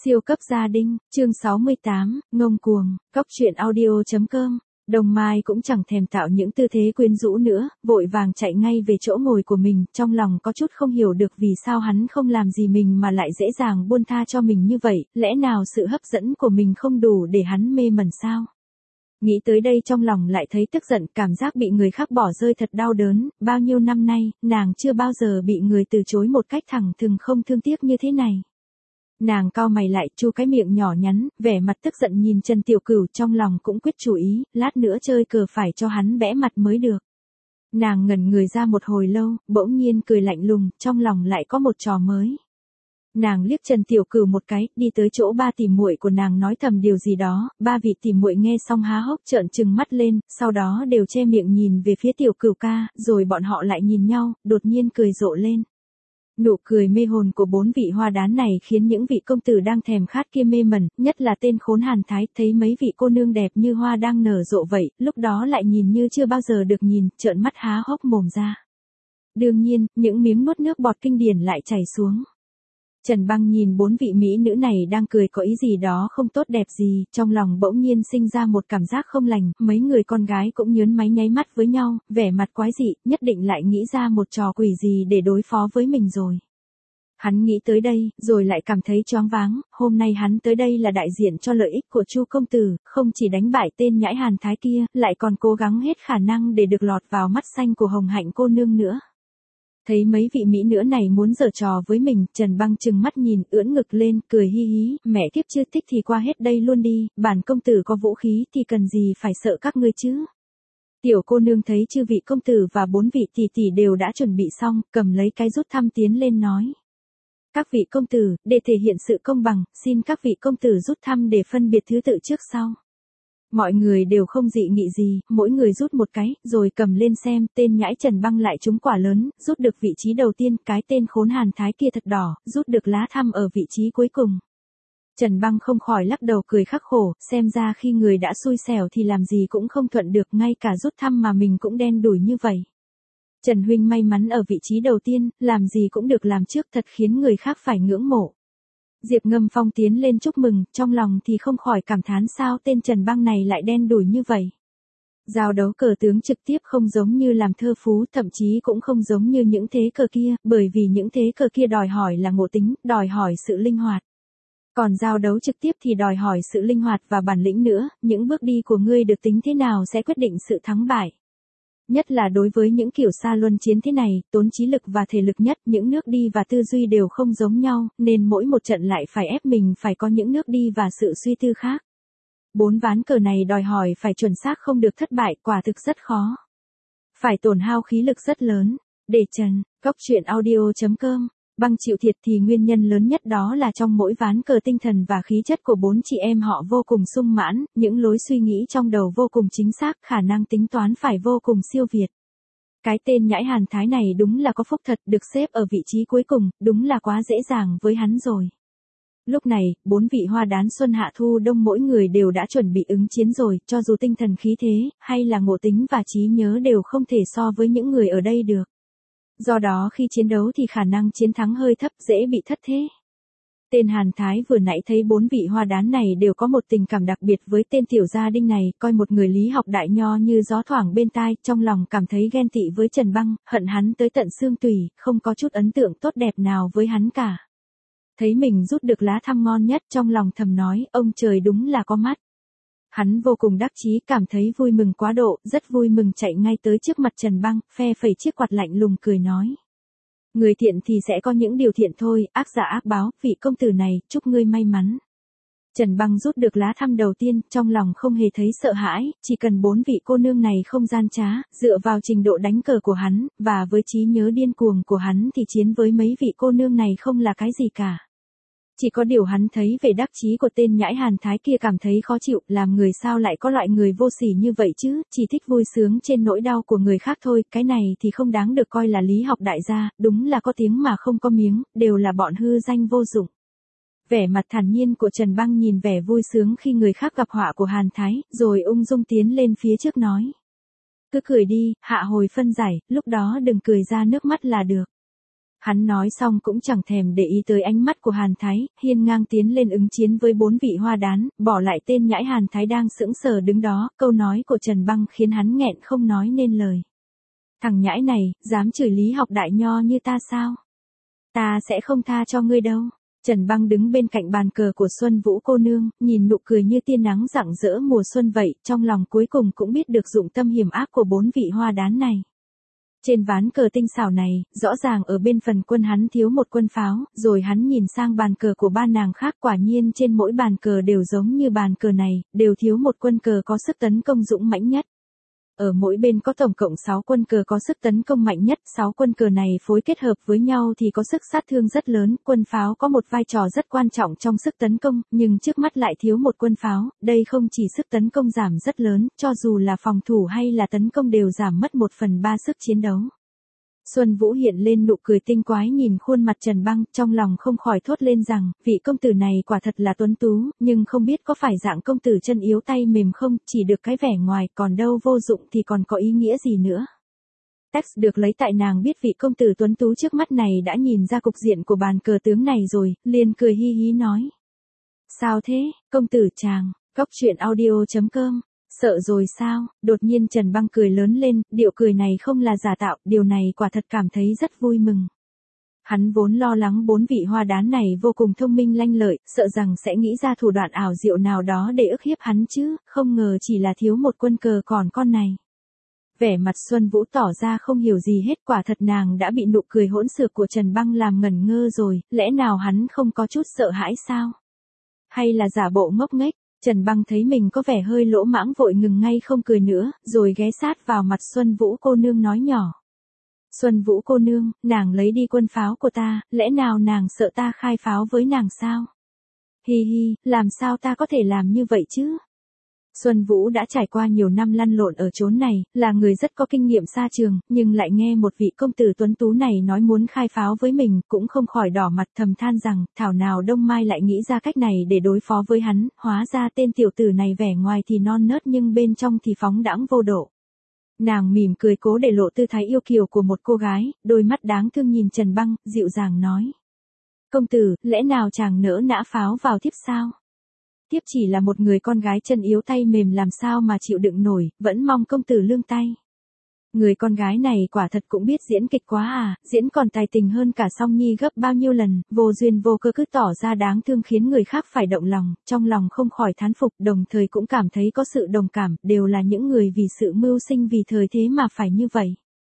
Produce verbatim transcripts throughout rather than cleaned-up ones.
Siêu cấp gia đình, chương sáu mươi tám, ngông cuồng, góc truyện audio.com. Đồng Mai cũng chẳng thèm tạo những tư thế quyến rũ nữa, vội vàng chạy ngay về chỗ ngồi của mình, trong lòng có chút không hiểu được vì sao hắn không làm gì mình mà lại dễ dàng buông tha cho mình như vậy, lẽ nào sự hấp dẫn của mình không đủ để hắn mê mẩn sao? Nghĩ tới đây trong lòng lại thấy tức giận, cảm giác bị người khác bỏ rơi thật đau đớn, bao nhiêu năm nay, nàng chưa bao giờ bị người từ chối một cách thẳng thừng không thương tiếc như thế này. Nàng cau mày lại, chu cái miệng nhỏ nhắn, vẻ mặt tức giận nhìn Trần Tiểu Cửu, trong lòng cũng quyết chủ ý, lát nữa chơi cờ phải cho hắn bẽ mặt mới được. Nàng ngẩn người ra một hồi lâu, bỗng nhiên cười lạnh lùng, trong lòng lại có một trò mới. Nàng liếc Trần Tiểu Cửu một cái, đi tới chỗ ba tỷ muội của nàng nói thầm điều gì đó, ba vị tỷ muội nghe xong há hốc trợn trừng mắt lên, sau đó đều che miệng nhìn về phía Tiểu Cửu ca, rồi bọn họ lại nhìn nhau, đột nhiên cười rộ lên. Nụ cười mê hồn của bốn vị hoa đán này khiến những vị công tử đang thèm khát kia mê mẩn, nhất là tên khốn Hàn Thái, thấy mấy vị cô nương đẹp như hoa đang nở rộ vậy, lúc đó lại nhìn như chưa bao giờ được nhìn, trợn mắt há hốc mồm ra. Đương nhiên, những miếng nuốt nước bọt kinh điển lại chảy xuống. Trần Băng nhìn bốn vị mỹ nữ này đang cười có ý gì đó không tốt đẹp gì, trong lòng bỗng nhiên sinh ra một cảm giác không lành, mấy người con gái cũng nhớn máy nháy mắt với nhau, vẻ mặt quái dị, nhất định lại nghĩ ra một trò quỷ gì để đối phó với mình rồi. Hắn nghĩ tới đây, rồi lại cảm thấy choáng váng, hôm nay hắn tới đây là đại diện cho lợi ích của Chu công tử, không chỉ đánh bại tên nhãi Hàn Thái kia, lại còn cố gắng hết khả năng để được lọt vào mắt xanh của Hồng Hạnh cô nương nữa. Thấy mấy vị mỹ nữ này muốn giở trò với mình, Trần Băng trừng mắt nhìn, ưỡn ngực lên, cười hi hí, mẹ kiếp chưa thích thì qua hết đây luôn đi, bản công tử có vũ khí thì cần gì phải sợ các ngươi chứ. Tiểu cô nương thấy chư vị công tử và bốn vị tỷ tỷ đều đã chuẩn bị xong, cầm lấy cái rút thăm tiến lên nói. Các vị công tử, để thể hiện sự công bằng, xin các vị công tử rút thăm để phân biệt thứ tự trước sau. Mọi người đều không dị nghị gì, mỗi người rút một cái, rồi cầm lên xem, tên nhãi Trần Băng lại trúng quả lớn, rút được vị trí đầu tiên, cái tên khốn Hàn Thái kia thật đỏ, rút được lá thăm ở vị trí cuối cùng. Trần Băng không khỏi lắc đầu cười khắc khổ, xem ra khi người đã xui xẻo thì làm gì cũng không thuận được, ngay cả rút thăm mà mình cũng đen đủi như vậy. Trần huynh may mắn ở vị trí đầu tiên, làm gì cũng được làm trước, thật khiến người khác phải ngưỡng mộ. Diệp Ngâm Phong tiến lên chúc mừng, trong lòng thì không khỏi cảm thán sao tên Trần Băng này lại đen đủi như vậy. Giao đấu cờ tướng trực tiếp không giống như làm thơ phú, thậm chí cũng không giống như những thế cờ kia, bởi vì những thế cờ kia đòi hỏi là ngộ tính, đòi hỏi sự linh hoạt. Còn giao đấu trực tiếp thì đòi hỏi sự linh hoạt và bản lĩnh nữa, những bước đi của ngươi được tính thế nào sẽ quyết định sự thắng bại. Nhất là đối với những kiểu xa luân chiến thế này, tốn trí lực và thể lực nhất, những nước đi và tư duy đều không giống nhau, nên mỗi một trận lại phải ép mình phải có những nước đi và sự suy tư khác. Bốn ván cờ này đòi hỏi phải chuẩn xác không được thất bại, quả thực rất khó. Phải tổn hao khí lực rất lớn. Để Trần, góc truyện audio.com. Băng chịu thiệt thì nguyên nhân lớn nhất đó là trong mỗi ván cờ tinh thần và khí chất của bốn chị em họ vô cùng sung mãn, những lối suy nghĩ trong đầu vô cùng chính xác, khả năng tính toán phải vô cùng siêu việt. Cái tên nhãi Hàn Thái này đúng là có phúc thật, được xếp ở vị trí cuối cùng, đúng là quá dễ dàng với hắn rồi. Lúc này, bốn vị hoa đán xuân hạ thu đông mỗi người đều đã chuẩn bị ứng chiến rồi, cho dù tinh thần khí thế, hay là ngộ tính và trí nhớ đều không thể so với những người ở đây được. Do đó khi chiến đấu thì khả năng chiến thắng hơi thấp, dễ bị thất thế. Tên Hàn Thái vừa nãy thấy bốn vị hoa đán này đều có một tình cảm đặc biệt với tên tiểu gia đinh này, coi một người lý học đại nho như gió thoảng bên tai, trong lòng cảm thấy ghen tị với Trần Băng, hận hắn tới tận xương tủy, không có chút ấn tượng tốt đẹp nào với hắn cả. Thấy mình rút được lá thăm ngon nhất, trong lòng thầm nói, ông trời đúng là có mắt. Hắn vô cùng đắc chí, cảm thấy vui mừng quá độ, rất vui mừng chạy ngay tới trước mặt Trần Băng, phe phẩy chiếc quạt lạnh lùng cười nói. Người thiện thì sẽ có những điều thiện thôi, ác giả ác báo, vị công tử này, chúc ngươi may mắn. Trần Băng rút được lá thăm đầu tiên, trong lòng không hề thấy sợ hãi, chỉ cần bốn vị cô nương này không gian trá, dựa vào trình độ đánh cờ của hắn, và với trí nhớ điên cuồng của hắn thì chiến với mấy vị cô nương này không là cái gì cả. Chỉ có điều hắn thấy về đắc chí của tên nhãi Hàn Thái kia cảm thấy khó chịu, làm người sao lại có loại người vô sỉ như vậy chứ, chỉ thích vui sướng trên nỗi đau của người khác thôi, cái này thì không đáng được coi là lý học đại gia, đúng là có tiếng mà không có miếng, đều là bọn hư danh vô dụng. Vẻ mặt thản nhiên của Trần Băng nhìn vẻ vui sướng khi người khác gặp họa của Hàn Thái, rồi ung dung tiến lên phía trước nói. Cứ cười đi, hạ hồi phân giải, lúc đó đừng cười ra nước mắt là được. Hắn nói xong cũng chẳng thèm để ý tới ánh mắt của Hàn Thái, hiên ngang tiến lên ứng chiến với bốn vị hoa đán, bỏ lại tên nhãi Hàn Thái đang sững sờ đứng đó, câu nói của Trần Băng khiến hắn nghẹn không nói nên lời. Thằng nhãi này, dám chửi Lý Học Đại nho như ta sao? Ta sẽ không tha cho ngươi đâu. Trần Băng đứng bên cạnh bàn cờ của Xuân Vũ cô nương, nhìn nụ cười như tia nắng rạng rỡ mùa xuân vậy, trong lòng cuối cùng cũng biết được dụng tâm hiểm ác của bốn vị hoa đán này. Trên ván cờ tinh xảo này, rõ ràng ở bên phần quân hắn thiếu một quân pháo, rồi hắn nhìn sang bàn cờ của ba nàng khác, quả nhiên trên mỗi bàn cờ đều giống như bàn cờ này, đều thiếu một quân cờ có sức tấn công dũng mãnh nhất. Ở mỗi bên có tổng cộng sáu quân cờ có sức tấn công mạnh nhất, sáu quân cờ này phối kết hợp với nhau thì có sức sát thương rất lớn, quân pháo có một vai trò rất quan trọng trong sức tấn công, nhưng trước mắt lại thiếu một quân pháo, đây không chỉ sức tấn công giảm rất lớn, cho dù là phòng thủ hay là tấn công đều giảm mất một phần ba sức chiến đấu. Xuân Vũ hiện lên nụ cười tinh quái nhìn khuôn mặt Trần Băng, trong lòng không khỏi thốt lên rằng, vị công tử này quả thật là tuấn tú, nhưng không biết có phải dạng công tử chân yếu tay mềm không, chỉ được cái vẻ ngoài, còn đâu vô dụng thì còn có ý nghĩa gì nữa. Text được lấy tại nàng biết vị công tử tuấn tú trước mắt này đã nhìn ra cục diện của bàn cờ tướng này rồi, liền cười hi hí nói. Sao thế, công tử chàng, góc truyện audio chấm com. Sợ rồi sao? Đột nhiên Trần Băng cười lớn lên, điệu cười này không là giả tạo, điều này quả thật cảm thấy rất vui mừng. Hắn vốn lo lắng bốn vị hoa đán này vô cùng thông minh lanh lợi, sợ rằng sẽ nghĩ ra thủ đoạn ảo diệu nào đó để ức hiếp hắn chứ, không ngờ chỉ là thiếu một quân cờ còn con này. Vẻ mặt Xuân Vũ tỏ ra không hiểu gì hết, quả thật nàng đã bị nụ cười hỗn xược của Trần Băng làm ngẩn ngơ rồi, lẽ nào hắn không có chút sợ hãi sao? Hay là giả bộ ngốc nghếch? Trần Băng thấy mình có vẻ hơi lỗ mãng vội ngừng ngay không cười nữa, rồi ghé sát vào mặt Xuân Vũ cô nương nói nhỏ. Xuân Vũ cô nương, nàng lấy đi quân pháo của ta, lẽ nào nàng sợ ta khai pháo với nàng sao? Hi hi, làm sao ta có thể làm như vậy chứ? Xuân Vũ đã trải qua nhiều năm lăn lộn ở chốn này, là người rất có kinh nghiệm xa trường, nhưng lại nghe một vị công tử tuấn tú này nói muốn khai pháo với mình, cũng không khỏi đỏ mặt thầm than rằng, thảo nào Đông Mai lại nghĩ ra cách này để đối phó với hắn, hóa ra tên tiểu tử này vẻ ngoài thì non nớt nhưng bên trong thì phóng đãng vô độ. Nàng mỉm cười cố để lộ tư thái yêu kiều của một cô gái, đôi mắt đáng thương nhìn Trần Băng, dịu dàng nói. Công tử, lẽ nào chàng nỡ nã pháo vào thiếp sao? Thiếp chỉ là một người con gái chân yếu tay mềm làm sao mà chịu đựng nổi, vẫn mong công tử lương tay. Người con gái này quả thật cũng biết diễn kịch quá à, diễn còn tài tình hơn cả Song Nhi gấp bao nhiêu lần, vô duyên vô cớ cứ tỏ ra đáng thương khiến người khác phải động lòng, trong lòng không khỏi thán phục, đồng thời cũng cảm thấy có sự đồng cảm, đều là những người vì sự mưu sinh vì thời thế mà phải như vậy.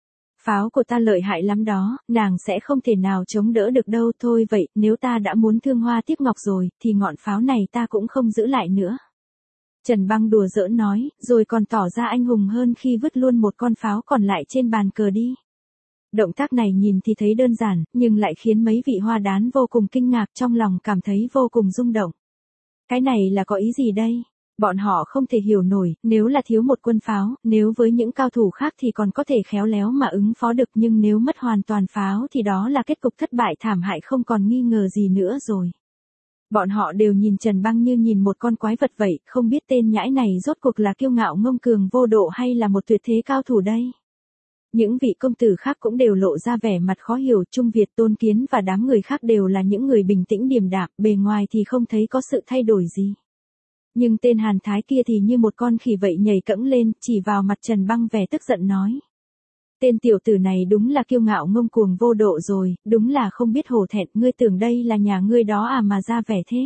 Pháo của ta lợi hại lắm đó, nàng sẽ không thể nào chống đỡ được đâu, thôi vậy, nếu ta đã muốn thương hoa tiếc ngọc rồi, thì ngọn pháo này ta cũng không giữ lại nữa. Trần Băng đùa giỡn nói, rồi còn tỏ ra anh hùng hơn khi vứt luôn một con pháo còn lại trên bàn cờ đi. Động tác này nhìn thì thấy đơn giản, nhưng lại khiến mấy vị hoa đán vô cùng kinh ngạc, trong lòng cảm thấy vô cùng rung động. Cái này là có ý gì đây? Bọn họ không thể hiểu nổi, nếu là thiếu một quân pháo, nếu với những cao thủ khác thì còn có thể khéo léo mà ứng phó được, nhưng nếu mất hoàn toàn pháo thì đó là kết cục thất bại thảm hại không còn nghi ngờ gì nữa rồi. Bọn họ đều nhìn Trần Băng như nhìn một con quái vật vậy, không biết tên nhãi này rốt cuộc là kiêu ngạo ngông cường vô độ hay là một tuyệt thế cao thủ đây. Những vị công tử khác cũng đều lộ ra vẻ mặt khó hiểu, Trung Việt Tôn Kiến và đám người khác đều là những người bình tĩnh điềm đạm, bề ngoài thì không thấy có sự thay đổi gì. Nhưng tên Hàn Thái kia thì như một con khỉ vậy nhảy cẫng lên, chỉ vào mặt Trần Băng vẻ tức giận nói. Tên tiểu tử này đúng là kiêu ngạo ngông cuồng vô độ rồi, đúng là không biết hổ thẹn, ngươi tưởng đây là nhà ngươi đó à mà ra vẻ thế?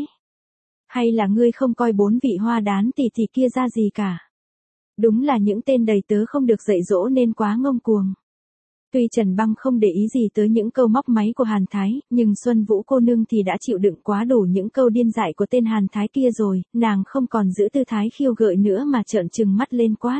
Hay là ngươi không coi bốn vị hoa đán tỷ tỷ kia ra gì cả? Đúng là những tên đầy tớ không được dạy dỗ nên quá ngông cuồng. Tuy Trần Băng không để ý gì tới những câu móc máy của Hàn Thái, nhưng Xuân Vũ cô nương thì đã chịu đựng quá đủ những câu điên dại của tên Hàn Thái kia rồi, nàng không còn giữ tư thái khiêu gợi nữa mà trợn trừng mắt lên quát.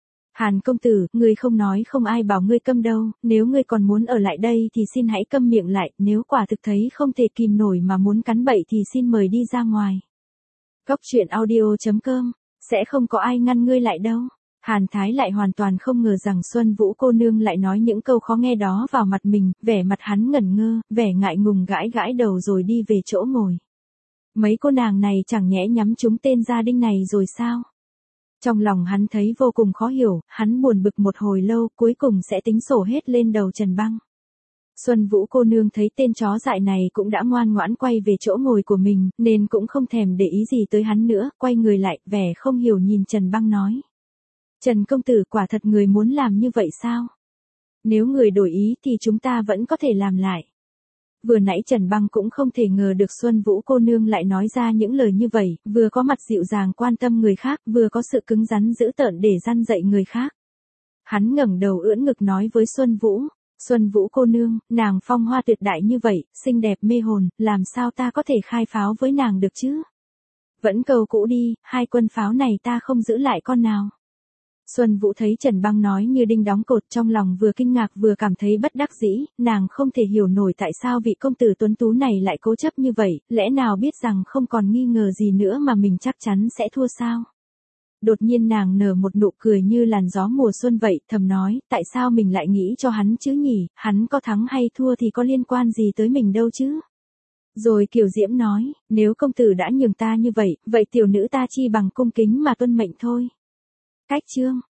Hàn công tử, ngươi không nói không ai bảo ngươi câm đâu, nếu ngươi còn muốn ở lại đây thì xin hãy câm miệng lại, nếu quả thực thấy không thể kìm nổi mà muốn cắn bậy thì xin mời đi ra ngoài. Góc truyện audio chấm com, sẽ không có ai ngăn ngươi lại đâu. Hàn Thái lại hoàn toàn không ngờ rằng Xuân Vũ cô nương lại nói những câu khó nghe đó vào mặt mình, vẻ mặt hắn ngẩn ngơ, vẻ ngại ngùng gãi gãi đầu rồi đi về chỗ ngồi. Mấy cô nàng này chẳng nhẽ nhắm trúng tên gia đình này rồi sao? Trong lòng hắn thấy vô cùng khó hiểu, hắn buồn bực một hồi lâu, cuối cùng sẽ tính sổ hết lên đầu Trần Băng. Xuân Vũ cô nương thấy tên chó dại này cũng đã ngoan ngoãn quay về chỗ ngồi của mình, nên cũng không thèm để ý gì tới hắn nữa, quay người lại, vẻ không hiểu nhìn Trần Băng nói. Trần công tử, quả thật người muốn làm như vậy sao? Nếu người đổi ý thì chúng ta vẫn có thể làm lại. Vừa nãy Trần Băng cũng không thể ngờ được Xuân Vũ cô nương lại nói ra những lời như vậy, vừa có mặt dịu dàng quan tâm người khác, vừa có sự cứng rắn dữ tợn để răn dạy người khác. Hắn ngẩng đầu ưỡn ngực nói với Xuân Vũ. Xuân Vũ cô nương, nàng phong hoa tuyệt đại như vậy, xinh đẹp mê hồn, làm sao ta có thể khai pháo với nàng được chứ? Vẫn câu cũ đi, hai quân pháo này ta không giữ lại con nào. Xuân Vũ thấy Trần Băng nói như đinh đóng cột, trong lòng vừa kinh ngạc vừa cảm thấy bất đắc dĩ, nàng không thể hiểu nổi tại sao vị công tử tuấn tú này lại cố chấp như vậy, lẽ nào biết rằng không còn nghi ngờ gì nữa mà mình chắc chắn sẽ thua sao? Đột nhiên nàng nở một nụ cười như làn gió mùa xuân vậy, thầm nói, tại sao mình lại nghĩ cho hắn chứ nhỉ, hắn có thắng hay thua thì có liên quan gì tới mình đâu chứ? Rồi Kiều Diễm nói, nếu công tử đã nhường ta như vậy, vậy tiểu nữ ta chi bằng cung kính mà tuân mệnh thôi. Cách chương